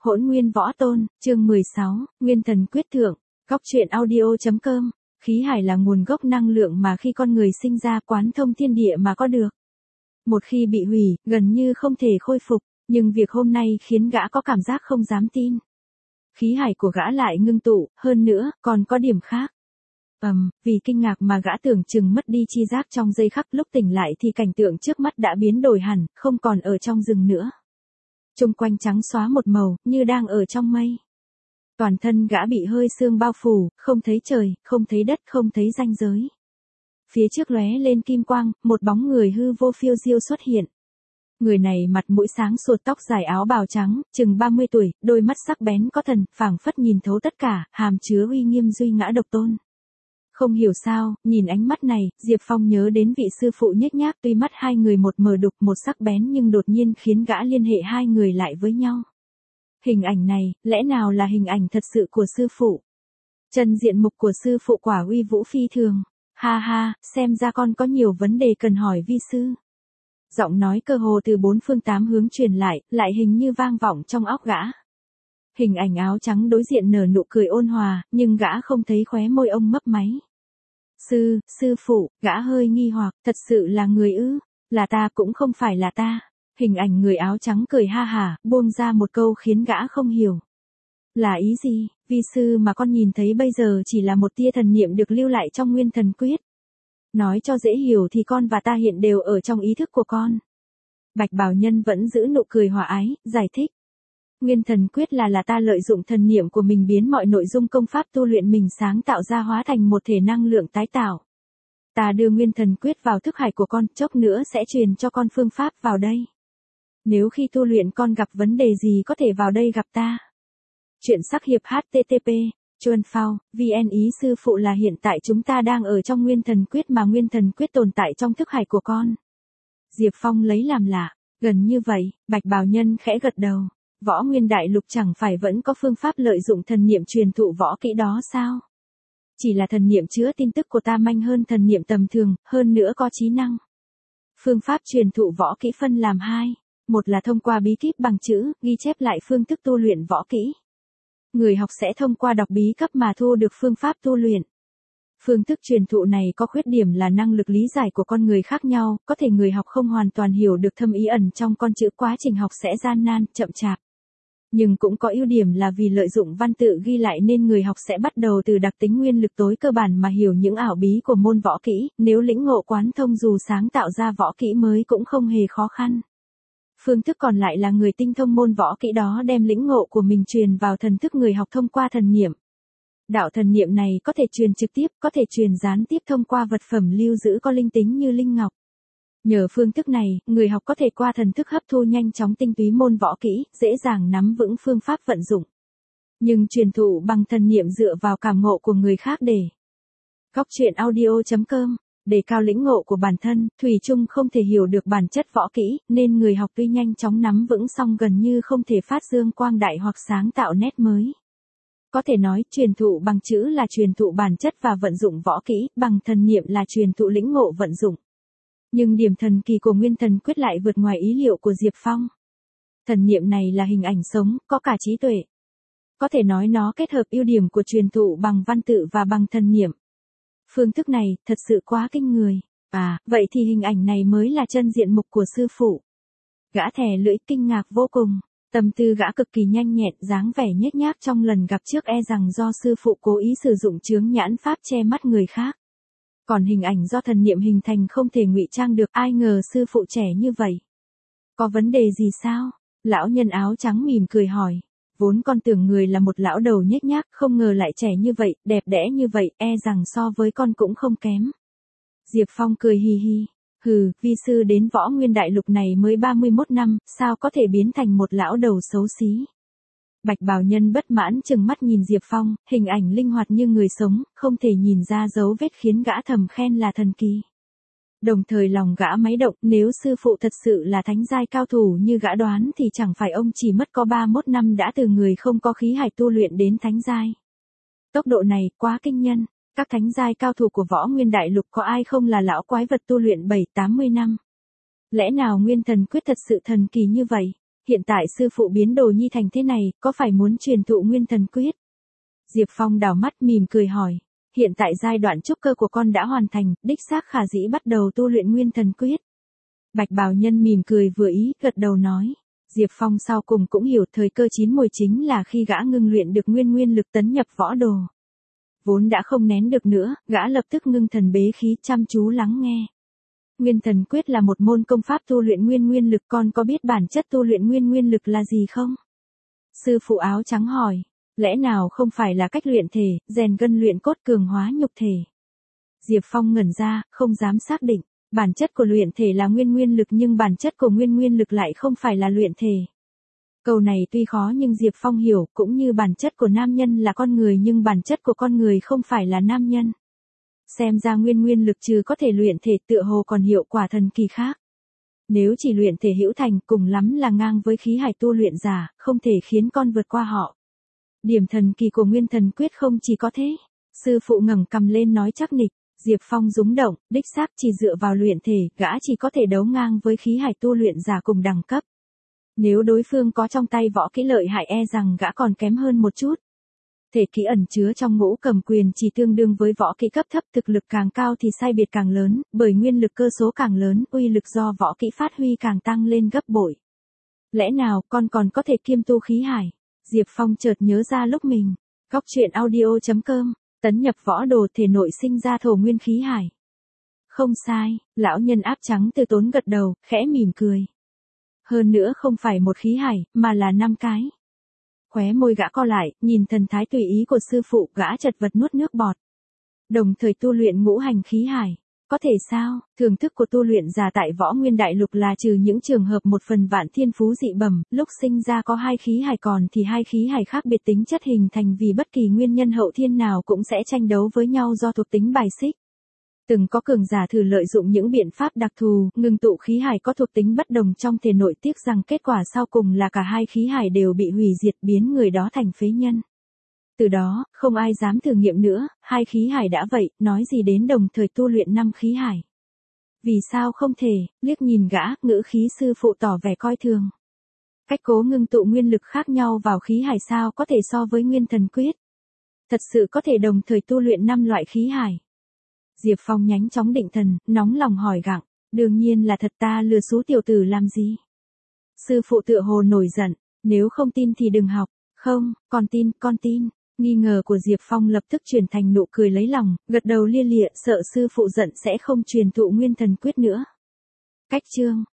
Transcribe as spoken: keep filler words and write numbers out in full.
Hỗn Nguyên Võ Tôn, chương mười sáu, Nguyên Thần Quyết Thượng, Góc truyện audio.com. Khí hải là nguồn gốc năng lượng mà khi con người sinh ra quán thông thiên địa mà có được. Một khi bị hủy, gần như không thể khôi phục, nhưng việc hôm nay khiến gã có cảm giác không dám tin. Khí hải của gã lại ngưng tụ, hơn nữa, còn có điểm khác. Ầm, um, vì kinh ngạc mà gã tưởng chừng mất đi chi giác trong giây khắc, lúc tỉnh lại thì cảnh tượng trước mắt đã biến đổi hẳn, không còn ở trong rừng nữa. Chung quanh trắng xóa một màu, như đang ở trong mây. Toàn thân gã bị hơi sương bao phủ, không thấy trời, không thấy đất, không thấy ranh giới. Phía trước lóe lên kim quang, một bóng người hư vô phiêu diêu xuất hiện. Người này mặt mũi sáng sủa, tóc dài, áo bào trắng, chừng ba mươi tuổi, đôi mắt sắc bén có thần, phảng phất nhìn thấu tất cả, hàm chứa uy nghiêm duy ngã độc tôn. Không hiểu sao, nhìn ánh mắt này, Diệp Phong nhớ đến vị sư phụ nhếch nhác, tuy mắt hai người một mờ đục một sắc bén nhưng đột nhiên khiến gã liên hệ hai người lại với nhau. Hình ảnh này, lẽ nào là hình ảnh thật sự của sư phụ? Chân diện mục của sư phụ quả uy vũ phi thường. Ha ha, xem ra con có nhiều vấn đề cần hỏi vi sư. Giọng nói cơ hồ từ bốn phương tám hướng truyền lại, lại hình như vang vọng trong óc gã. Hình ảnh áo trắng đối diện nở nụ cười ôn hòa, nhưng gã không thấy khóe môi ông mấp máy. Sư, sư phụ, gã hơi nghi hoặc, thật sự là người ư? Là ta cũng không phải là ta. Hình ảnh người áo trắng cười ha hả, buông ra một câu khiến gã không hiểu. Là ý gì? Vi sư mà con nhìn thấy bây giờ chỉ là một tia thần niệm được lưu lại trong Nguyên Thần Quyết. Nói cho dễ hiểu thì con và ta hiện đều ở trong ý thức của con. Bạch Bào Nhân vẫn giữ nụ cười hòa ái, giải thích. Nguyên Thần Quyết là là ta lợi dụng thần niệm của mình biến mọi nội dung công pháp tu luyện mình sáng tạo ra hóa thành một thể năng lượng tái tạo. Ta đưa Nguyên Thần Quyết vào thức hải của con, chốc nữa sẽ truyền cho con phương pháp vào đây. Nếu khi tu luyện con gặp vấn đề gì có thể vào đây gặp ta. Chuyện sắc hiệp hát tê tê pê, Chuan Phao, vn ý sư phụ là hiện tại chúng ta đang ở trong Nguyên Thần Quyết mà Nguyên Thần Quyết tồn tại trong thức hải của con. Diệp Phong lấy làm lạ, gần như vậy, Bạch Bào Nhân khẽ gật đầu. Võ Nguyên Đại Lục chẳng phải vẫn có phương pháp lợi dụng thần niệm truyền thụ võ kỹ đó sao? Chỉ là thần niệm chứa tin tức của ta manh hơn thần niệm tầm thường, hơn nữa có trí năng. Phương pháp truyền thụ võ kỹ phân làm hai. Một là thông qua bí kíp bằng chữ, ghi chép lại phương thức tu luyện võ kỹ. Người học sẽ thông qua đọc bí cấp mà thu được phương pháp tu luyện. Phương thức truyền thụ này có khuyết điểm là năng lực lý giải của con người khác nhau, có thể người học không hoàn toàn hiểu được thâm ý ẩn trong con chữ, quá trình học sẽ gian nan, chậm chạp. Nhưng cũng có ưu điểm là vì lợi dụng văn tự ghi lại nên người học sẽ bắt đầu từ đặc tính nguyên lực tối cơ bản mà hiểu những ảo bí của môn võ kỹ, nếu lĩnh ngộ quán thông dù sáng tạo ra võ kỹ mới cũng không hề khó khăn. Phương thức còn lại là người tinh thông môn võ kỹ đó đem lĩnh ngộ của mình truyền vào thần thức người học thông qua thần niệm. Đạo thần niệm này có thể truyền trực tiếp, có thể truyền gián tiếp thông qua vật phẩm lưu giữ có linh tính như linh ngọc. Nhờ phương thức này, người học có thể qua thần thức hấp thu nhanh chóng tinh túy môn võ kỹ, dễ dàng nắm vững phương pháp vận dụng. Nhưng truyền thụ bằng thần niệm dựa vào cảm ngộ của người khác để Góc truyện audio.com, đề cao lĩnh ngộ của bản thân, thủy chung không thể hiểu được bản chất võ kỹ, nên người học tuy nhanh chóng nắm vững song gần như không thể phát dương quang đại hoặc sáng tạo nét mới. Có thể nói, truyền thụ bằng chữ là truyền thụ bản chất và vận dụng võ kỹ, bằng thần niệm là truyền thụ lĩnh ngộ vận dụng. Nhưng điểm thần kỳ của Nguyên Thần Quyết lại vượt ngoài ý liệu của Diệp Phong. Thần niệm này là hình ảnh sống, có cả trí tuệ. Có thể nói nó kết hợp ưu điểm của truyền thụ bằng văn tự và bằng thần niệm. Phương thức này, thật sự quá kinh người. À, vậy thì hình ảnh này mới là chân diện mục của sư phụ. Gã thè lưỡi kinh ngạc vô cùng. Tâm tư gã cực kỳ nhanh nhẹn, dáng vẻ nhếch nhác trong lần gặp trước e rằng do sư phụ cố ý sử dụng chướng nhãn pháp che mắt người khác. Còn hình ảnh do thần niệm hình thành không thể ngụy trang được, ai ngờ sư phụ trẻ như vậy. Có vấn đề gì sao? Lão nhân áo trắng mỉm cười hỏi. Vốn con tưởng người là một lão đầu nhếch nhác, không ngờ lại trẻ như vậy, đẹp đẽ như vậy, e rằng so với con cũng không kém. Diệp Phong cười hì hì. Hừ, vi sư đến Võ Nguyên Đại Lục này mới ba mươi mốt năm, sao có thể biến thành một lão đầu xấu xí. Bạch Bào Nhân bất mãn chừng mắt nhìn Diệp Phong, hình ảnh linh hoạt như người sống, không thể nhìn ra dấu vết khiến gã thầm khen là thần kỳ. Đồng thời lòng gã máy động, nếu sư phụ thật sự là thánh giai cao thủ như gã đoán thì chẳng phải ông chỉ mất có ba mươi mốt năm đã từ người không có khí hải tu luyện đến thánh giai. Tốc độ này quá kinh nhân, các thánh giai cao thủ của Võ Nguyên Đại Lục có ai không là lão quái vật tu luyện bảy tám mươi năm. Lẽ nào Nguyên Thần Quyết thật sự thần kỳ như vậy? hiện tại sư phụ biến Đồ Nhi thành thế này, có phải muốn truyền thụ Nguyên Thần Quyết? Diệp Phong đảo mắt mỉm cười hỏi, hiện tại giai đoạn trúc cơ của con đã hoàn thành, đích xác khả dĩ bắt đầu tu luyện Nguyên Thần Quyết. Bạch bào nhân mỉm cười vừa ý, gật đầu nói. Diệp Phong sau cùng cũng hiểu thời cơ chín mùi chính là khi gã ngưng luyện được nguyên nguyên lực tấn nhập võ đồ. Vốn đã không nén được nữa, gã lập tức ngưng thần bế khí chăm chú lắng nghe. Nguyên Thần Quyết là một môn công pháp tu luyện nguyên nguyên lực, con có biết bản chất tu luyện nguyên nguyên lực là gì không? Sư phụ áo trắng hỏi, lẽ nào không phải là cách luyện thể, rèn gân luyện cốt cường hóa nhục thể? Diệp Phong ngẩn ra, không dám xác định. Bản chất của luyện thể là nguyên nguyên lực nhưng bản chất của nguyên nguyên lực lại không phải là luyện thể. Câu này tuy khó nhưng Diệp Phong hiểu, cũng như bản chất của nam nhân là con người nhưng bản chất của con người không phải là nam nhân. Xem ra nguyên nguyên lực trừ có thể luyện thể tựa hồ còn hiệu quả thần kỳ khác. Nếu chỉ luyện thể hữu thành cùng lắm là ngang với khí hải tu luyện giả, không thể khiến con vượt qua họ. Điểm thần kỳ của Nguyên Thần Quyết không chỉ có thế. Sư phụ ngẩng cằm lên nói chắc nịch. Diệp Phong rúng động, đích xác chỉ dựa vào luyện thể, gã chỉ có thể đấu ngang với khí hải tu luyện giả cùng đẳng cấp. Nếu đối phương có trong tay võ kỹ lợi hại e rằng gã còn kém hơn một chút. Thể kỹ ẩn chứa trong ngũ cầm quyền chỉ tương đương với võ kỹ cấp thấp, thực lực càng cao thì sai biệt càng lớn, bởi nguyên lực cơ số càng lớn, uy lực do võ kỹ phát huy càng tăng lên gấp bội. Lẽ nào con còn có thể kiêm tu khí hải? Diệp Phong chợt nhớ ra lúc mình. Góc truyện audio chấm com tấn nhập võ đồ thể nội sinh ra thổ nguyên khí hải. Không sai, lão nhân áp trắng từ tốn gật đầu, khẽ mỉm cười. Hơn nữa không phải một khí hải, mà là năm cái. Khóe môi gã co lại, nhìn thần thái tùy ý của sư phụ, gã chật vật nuốt nước bọt. Đồng thời tu luyện ngũ hành khí hải. Có thể sao? Thưởng thức của tu luyện giả tại Võ Nguyên Đại Lục là trừ những trường hợp một phần vạn thiên phú dị bẩm, lúc sinh ra có hai khí hải còn thì hai khí hải khác biệt tính chất hình thành vì bất kỳ nguyên nhân hậu thiên nào cũng sẽ tranh đấu với nhau do thuộc tính bài xích. Từng có cường giả thử lợi dụng những biện pháp đặc thù, ngừng tụ khí hải có thuộc tính bất đồng trong thể nội, tiếc rằng kết quả sau cùng là cả hai khí hải đều bị hủy diệt, biến người đó thành phế nhân. Từ đó, không ai dám thử nghiệm nữa, hai khí hải đã vậy, nói gì đến đồng thời tu luyện năm khí hải. Vì sao không thể? Liếc nhìn gã, ngữ khí sư phụ tỏ vẻ coi thường. Cách cố ngưng tụ nguyên lực khác nhau vào khí hải sao có thể so với Nguyên Thần Quyết? Thật sự có thể đồng thời tu luyện năm loại khí hải. Diệp Phong nhánh chóng định thần, nóng lòng hỏi gặng, đương nhiên là thật, ta lừa xú tiểu tử làm gì? Sư phụ tựa hồ nổi giận, nếu không tin thì đừng học. Không, con tin, con tin. Nghi ngờ của Diệp Phong lập tức chuyển thành nụ cười lấy lòng, gật đầu lia lịa, sợ sư phụ giận sẽ không truyền thụ Nguyên Thần Quyết nữa. Cách chương